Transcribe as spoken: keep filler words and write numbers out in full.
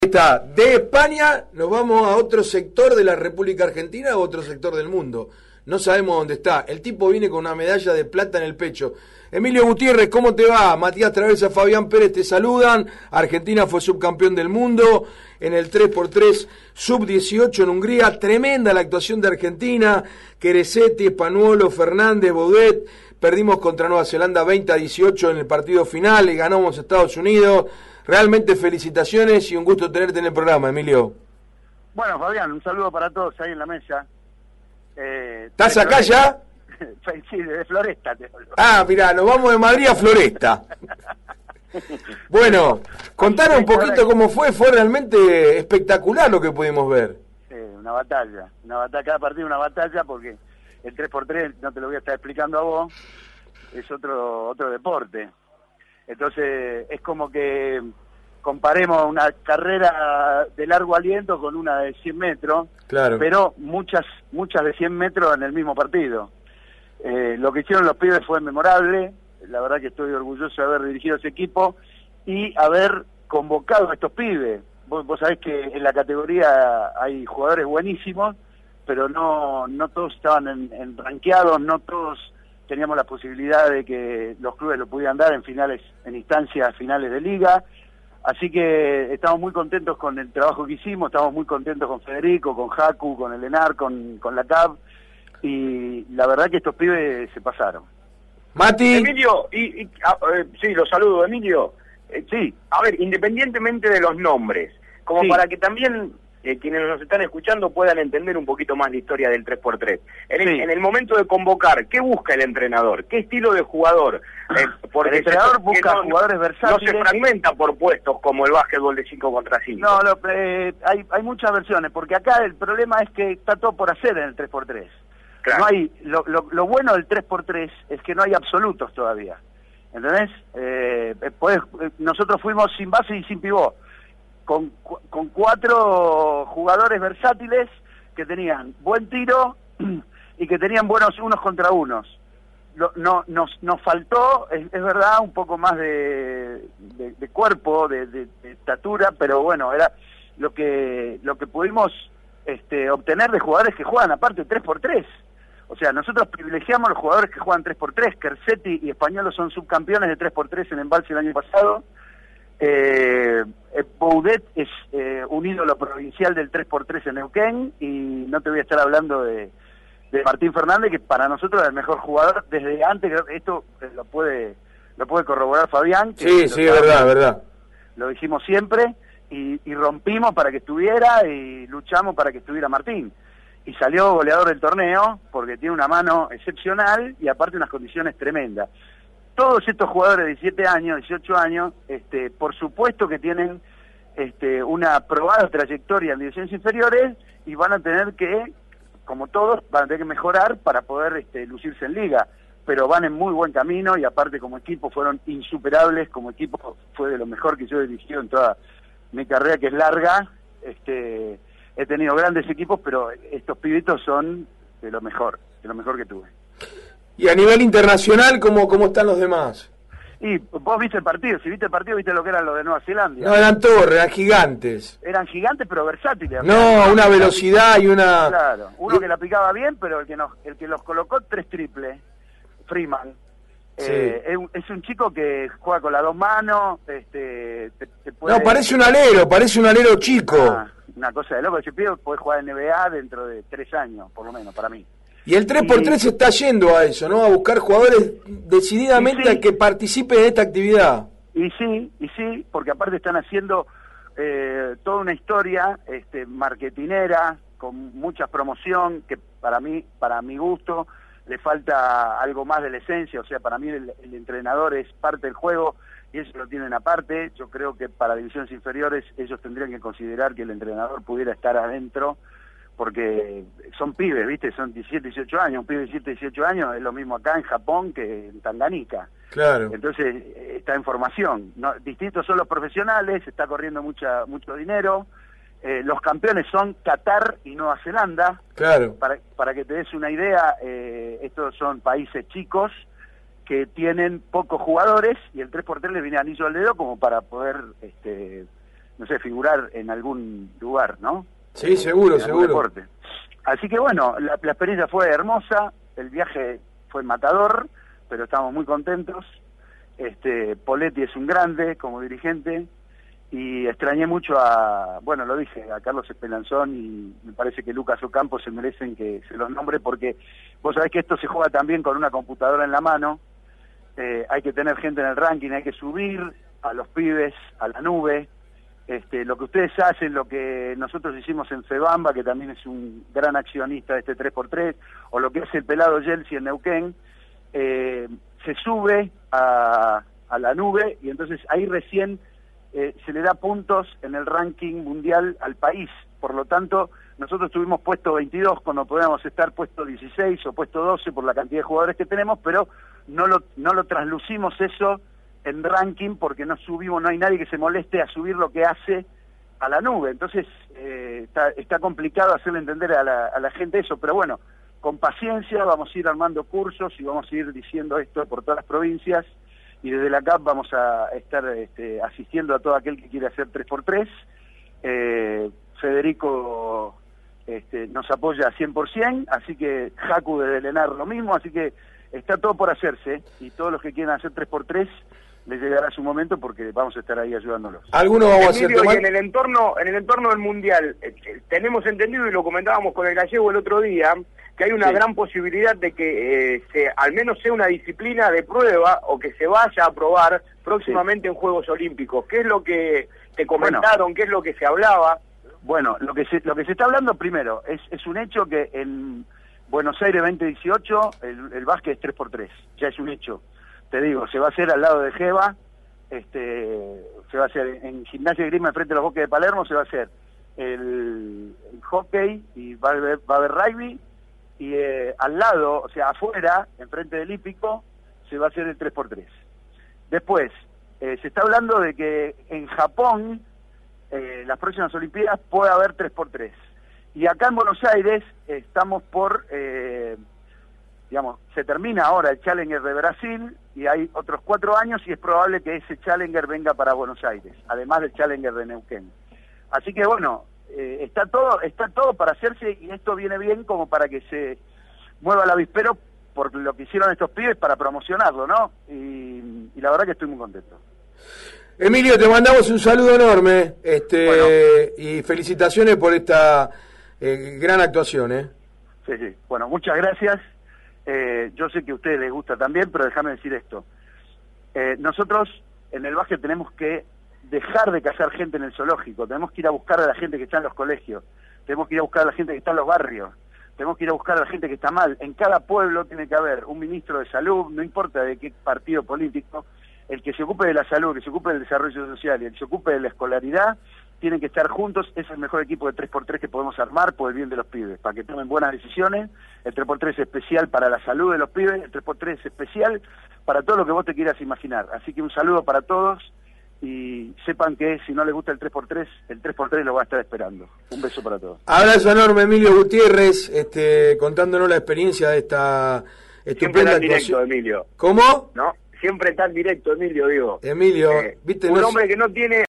Está, de España nos vamos a otro sector de la República Argentina o otro sector del mundo. No sabemos dónde está. El tipo viene con una medalla de plata en el pecho. Emilio Gutiérrez, ¿cómo te va? Matías Travesa, Fabián Pérez te saludan. Argentina fue subcampeón del mundo en el tres por tres sub dieciocho en Hungría. Tremenda la actuación de Argentina. Queresetti, Espanuolo, Fernández, Baudet. Perdimos contra Nueva Zelanda veinte a dieciocho en el partido final y ganamos a Estados Unidos. Realmente felicitaciones y un gusto tenerte en el programa, Emilio. Bueno, Fabián, un saludo para todos ahí en la mesa. Eh, ¿Estás acá Floresta. ya? Sí, de Floresta te hablo. Ah, mirá, nos vamos de Madrid a Floresta. Bueno, contanos un poquito cómo fue, fue realmente espectacular lo que pudimos ver. Sí, una batalla, una batalla, cada partido una batalla porque el tres por tres, no te lo voy a estar explicando a vos, es otro otro deporte. Entonces es como que comparemos una carrera de largo aliento con una de cien metros, claro, pero muchas muchas de cien metros en el mismo partido. Eh, lo que hicieron los pibes fue memorable, la verdad que estoy orgulloso de haber dirigido ese equipo y haber convocado a estos pibes. Vos, vos sabés que en la categoría hay jugadores buenísimos, pero no no todos estaban en, en rankeados, no todos teníamos la posibilidad de que los clubes lo pudieran dar en finales, en instancias finales de liga. Así que estamos muy contentos con el trabajo que hicimos, estamos muy contentos con Federico, con Jacu, con el ENAR, con, con la C A B, y la verdad que estos pibes se pasaron. Mati. Emilio, y, y a, eh, sí, lo saludo, Emilio. Eh, Sí. A ver, independientemente de los nombres, como Sí. para que también eh, quienes nos están escuchando puedan entender un poquito más la historia del tres por tres. En, el, Sí. en el momento de convocar, ¿qué busca el entrenador? ¿Qué estilo de jugador? Eh, El entrenador se- busca no, jugadores no versátiles. se fragmenta por puestos como el básquetbol de cinco contra cinco. No, lo- eh, hay, hay muchas versiones, porque acá el problema es que está todo por hacer en el tres por tres. Claro. No hay, lo, lo, lo bueno del tres por tres es que no hay absolutos todavía. ¿Entendés? Eh, podés- eh, nosotros fuimos sin base y sin pivot, con, cu- con cuatro jugadores versátiles que tenían buen tiro y que tenían buenos unos contra unos. Lo- no, nos, nos faltó, es, es verdad, un poco más de, de, de cuerpo, de, de, de estatura, pero bueno, era lo que lo que pudimos este, obtener de jugadores que juegan aparte tres por tres. O sea, nosotros privilegiamos a los jugadores que juegan tres por tres. Queresetti y Espanuolo son subcampeones de tres por tres en Embalse el año pasado. Eh, eh, Baudet es eh, un ídolo provincial del tres por tres en Neuquén, y no te voy a estar hablando de, de Martín Fernández, que para nosotros es el mejor jugador desde antes. Esto eh, lo puede lo puede corroborar Fabián. que Sí, lo sí, es sabe, verdad, verdad. Lo dijimos siempre y, y rompimos para que estuviera y luchamos para que estuviera Martín. Y salió goleador del torneo porque tiene una mano excepcional y aparte unas condiciones tremendas. Todos estos jugadores de diecisiete años, dieciocho años, este, por supuesto que tienen este, una probada trayectoria en divisiones inferiores y van a tener que, como todos, van a tener que mejorar para poder este, lucirse en liga, pero van en muy buen camino y aparte como equipo fueron insuperables, como equipo fue de lo mejor que yo he dirigido en toda mi carrera, que es larga. Este, he tenido grandes equipos, pero estos pibitos son de lo mejor, de lo mejor que tuve. Y a nivel internacional, ¿cómo, cómo están los demás? Y vos viste el partido, si viste el partido viste lo que eran los de Nueva Zelanda. No, eran torres, eran gigantes. Eran gigantes pero versátiles. No, una velocidad y una... Claro, uno que la picaba bien, pero el que nos, el que los colocó tres triples, Freeman. Sí. Eh, es, un, es un chico que juega con las dos manos, este, te, te puede... No, parece un alero, parece un alero chico. Ah, una cosa de loco, ese pibe puede jugar en N B A dentro de tres años, por lo menos, para mí. Y el tres por tres se está yendo a eso, ¿no? A buscar jugadores decididamente Y sí. a que participen en esta actividad. Y sí, y sí, porque aparte están haciendo eh, toda una historia este, marketinera, con mucha promoción, que para mí, para mi gusto, le falta algo más de la esencia. O sea, para mí el, el entrenador es parte del juego y eso lo tienen aparte. Yo creo que para divisiones inferiores ellos tendrían que considerar que el entrenador pudiera estar adentro, porque son pibes, ¿viste? Son diecisiete, dieciocho años. Un pibe de diecisiete, dieciocho años es lo mismo acá en Japón que en Tanganica. Claro. Entonces está en formación, ¿no? Distintos son los profesionales, está corriendo mucha mucho dinero. Eh, los campeones son Qatar y Nueva Zelanda. Claro. Para, para que te des una idea, eh, estos son países chicos que tienen pocos jugadores y el tres por tres les viene anillo al dedo como para poder este, no sé, figurar en algún lugar, ¿no? Sí, seguro, en algún seguro. deporte. Así que bueno, la, la experiencia fue hermosa, el viaje fue matador, pero estamos muy contentos. Este, Poletti es un grande como dirigente y extrañé mucho a, bueno, lo dije, a Carlos Espelanzón, y me parece que Lucas Ocampo se merecen que se los nombre, porque vos sabés que esto se juega también con una computadora en la mano. Eh, hay que tener gente en el ranking, hay que subir a los pibes a la nube. Este, lo que ustedes hacen, lo que nosotros hicimos en Febamba, que también es un gran accionista de este tres por tres, o lo que hace el pelado Yeltsin en Neuquén, eh, se sube a, a la nube, y entonces ahí recién eh, se le da puntos en el ranking mundial al país. Por lo tanto, nosotros tuvimos puesto veintidós cuando podíamos estar puesto dieciséis o puesto doce por la cantidad de jugadores que tenemos, pero no lo, no lo traslucimos eso en ranking, porque no subimos, no hay nadie que se moleste a subir lo que hace a la nube. Entonces eh, está, está complicado hacerle entender a la, a la gente eso, pero bueno, con paciencia vamos a ir armando cursos y vamos a ir diciendo esto por todas las provincias, y desde la C A P vamos a estar este, asistiendo a todo aquel que quiere hacer tres por tres. Eh, Federico este, nos apoya a cien por ciento, así que Jacu de Lenar lo mismo, así que está todo por hacerse, y todos los que quieran hacer tres por tres les llegará su momento, porque vamos a estar ahí ayudándolos. Algunos vamos a hacer Emilio, tomar... y en el entorno, en el entorno del mundial, eh, tenemos entendido, y lo comentábamos con el gallego el otro día, que hay una Sí. gran posibilidad de que eh, se, al menos sea una disciplina de prueba, o que se vaya a probar próximamente sí. en Juegos Olímpicos. ¿Qué es lo que te comentaron? Bueno, ¿qué es lo que se hablaba? Bueno, lo que se, lo que se está hablando primero, es, es un hecho que en Buenos Aires veinte dieciocho el, el básquet es tres por tres, ya es un hecho. Te digo, se va a hacer al lado de Geva, este, se va a hacer en Gimnasia de Grima, frente a los Bosques de Palermo, se va a hacer el, el hockey, y va a haber, va a haber rugby, y eh, al lado, o sea, afuera, enfrente del hípico, se va a hacer el tres por tres. Después, eh, se está hablando de que en Japón, eh, las próximas Olimpiadas, puede haber tres por tres. Y acá en Buenos Aires eh, estamos por... Eh, digamos, se termina ahora el Challenger de Brasil, y hay otros cuatro años, y es probable que ese Challenger venga para Buenos Aires, además del Challenger de Neuquén. Así que bueno, eh, está todo está todo para hacerse, y esto viene bien como para que se mueva el avispero por lo que hicieron estos pibes para promocionarlo, ¿no? Y, y la verdad que estoy muy contento. Emilio, te mandamos un saludo enorme, este bueno. y felicitaciones por esta eh, gran actuación, ¿eh? Sí, sí. Bueno, muchas gracias. Eh, yo sé que a ustedes les gusta también, pero déjame decir esto. Eh, nosotros en el básquet tenemos que dejar de cazar gente en el zoológico, tenemos que ir a buscar a la gente que está en los colegios, tenemos que ir a buscar a la gente que está en los barrios, tenemos que ir a buscar a la gente que está mal. En cada pueblo tiene que haber un ministro de salud, no importa de qué partido político, el que se ocupe de la salud, el que se ocupe del desarrollo social y el que se ocupe de la escolaridad, tienen que estar juntos. Es el mejor equipo de tres por tres que podemos armar por el bien de los pibes, para que tomen buenas decisiones. El tres por tres es especial para la salud de los pibes, el tres por tres es especial para todo lo que vos te quieras imaginar. Así que un saludo para todos, y sepan que si no les gusta el tres por tres, el tres por tres lo va a estar esperando. Un beso para todos. Abrazo enorme, Emilio Gutiérrez, este, contándonos la experiencia de esta estupenda Siempre tan directo, actuación. Emilio. ¿Cómo? ¿No? Siempre tan directo, Emilio, digo. Emilio, eh, viste, un no hombre que no tiene